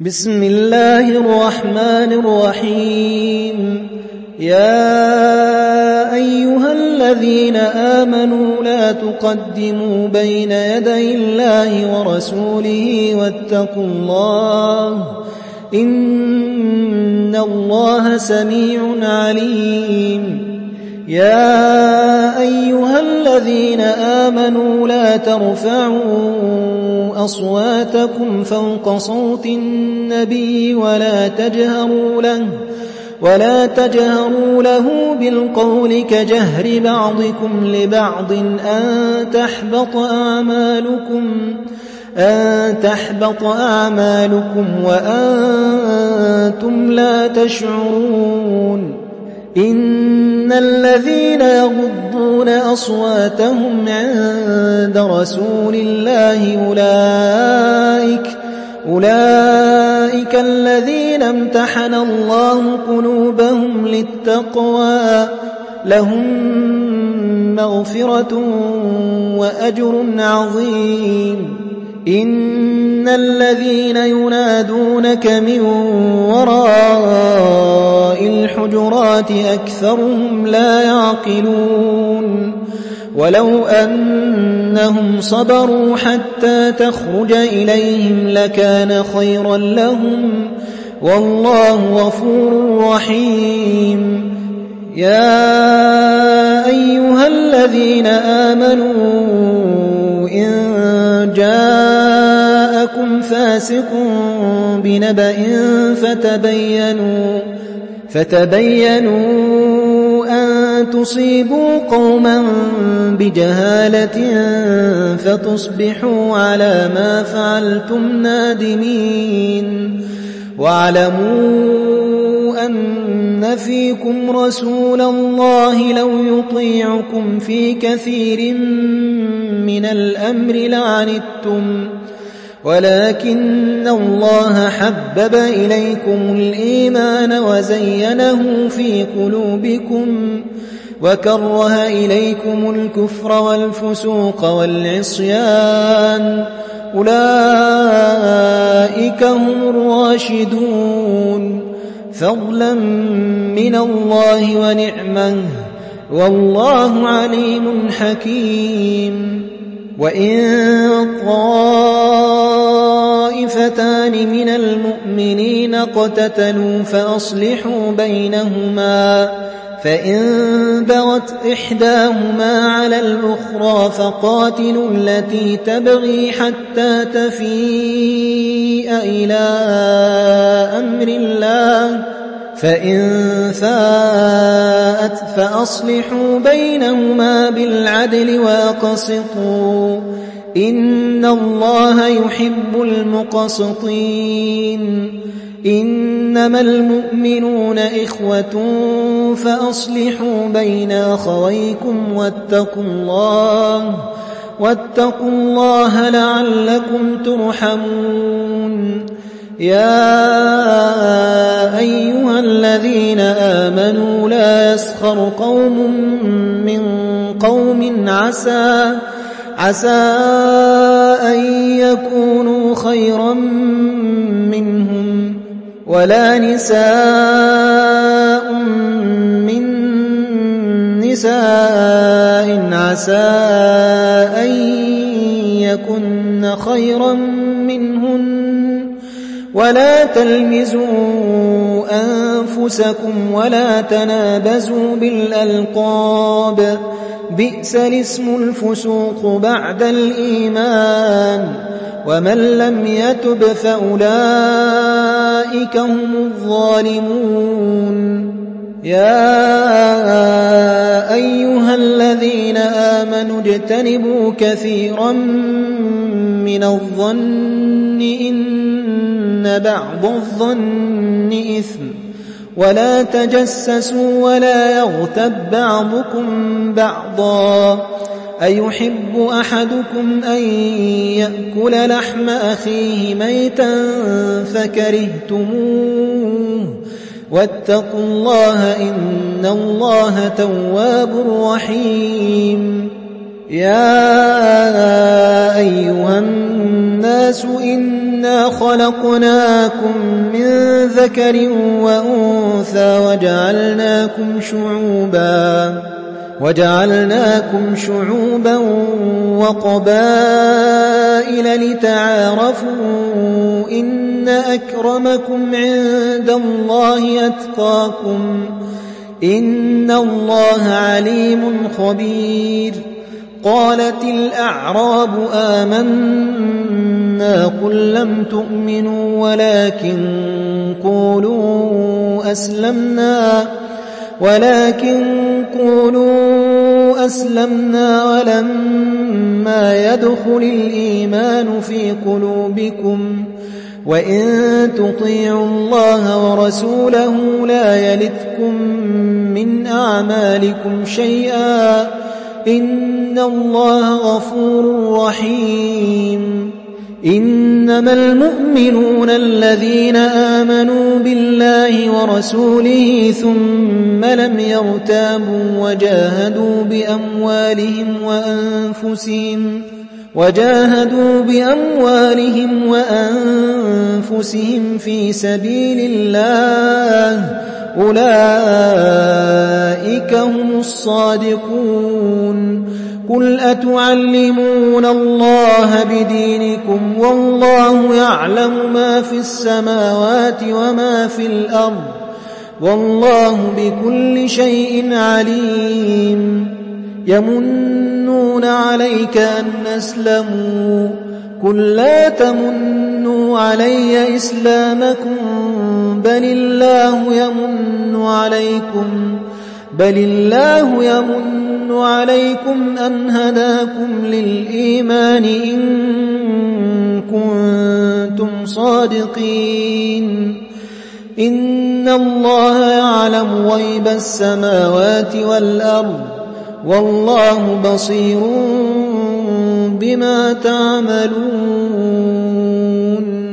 بسم الله الرحمن الرحيم. يا أيها الذين آمنوا لا تقدموا بين يدي الله ورسوله واتقوا الله إن الله سميع عليم. يا أيها الذين آمنوا لا ترفعوا أصواتكم فوق صوت النبي ولا تجهروا له بالقول كجهر بعضكم لبعض أن تحبط أعمالكم وأنتم لا تشعرون. إن الذين يغضون أصواتهم عند رسول الله أولئك الذين امتحن الله قلوبهم للتقوى لهم مغفرة وأجر عظيم. إن الذين ينادونك من وراء الحجرات أكثرهم لا يعقلون. ولو أنهم صبروا حتى تخرج إليهم لكان خيرا لهم والله غفور رحيم. يا أيها الذين آمنوا إن جاءكم فاسق بنبأ فتبينوا أن تصيبوا قوما بجهالة فتصبحوا على ما فعلتم نادمين. واعلموا أن فيكم رسول الله لو يطيعكم في كثير من الأمر لعنتم ولكن الله حبب إليكم الإيمان وزينه في قلوبكم وكره إليكم الكفر والفسوق والعصيان أولئك هم الراشدون فضلا من الله ونعمه والله عليم حكيم. وإن طائفتان من المؤمنين اقتتلوا فأصلحوا بينهما فإن بغت إحداهما على الأخرى فقاتلوا التي تبغي حتى تفيء إلى أمر الله فإن فاءت فأصلحوا بينهما بالعدل واقسطوا إن الله يحب المقسطين. إنما المؤمنون إخوة فأصلحوا بين أخويكم واتقوا الله لعلكم ترحمون. يا أيها الذين آمنوا لا يسخر قوم من قوم عسى أن يكونوا خيرا منهم ولا نساء من نساء عسى أن يكن خيرا منهن ولا تلمزوا أنفسكم ولا تنابزوا بالألقاب بئس الاسم الفسوق بعد الإيمان ومن لم يتب فأولئك هم الظالمون. يا أيها الذين آمنوا اجتنبوا كثيرا من الظن إن بعض الظن إثم ولا تجسسوا ولا يغتب بعضكم بعضا أيحب أحدكم أن يأكل لحم أخيه ميتا فكرهتموه واتقوا الله إن الله تواب رحيم. يا أيها الناس إن إنا خلقناكم من ذكر وأنثى وجعلناكم شعوبا وقبائل لتعارفوا إن أكرمكم عند الله أتقاكم إن الله عليم خبير. قالت الأعراب آمنا قل لم تؤمنوا ولكن قولوا أسلمنا ولما يدخل الإيمان في قلوبكم وإن تطيعوا الله ورسوله لا يلتكم من أعمالكم شيئا إن الله غفور رحيم. إنما المؤمنون الذين آمنوا بالله ورسوله ثم لم يرتابوا وجاهدوا بأموالهم وأنفسهم في سبيل الله أولئك هم الصادقون. قل أتعلمون الله بدينكم والله يعلم ما في السماوات وما في الأرض والله بكل شيء عليم. يمنون عليك أن أسلموا قل لا تمنوا علي إسلامكم بل الله يمن عليكم أن هداكم للإيمان إن كنتم صادقين. إن الله يعلم غيب السماوات والأرض والله بصير بما تعملون.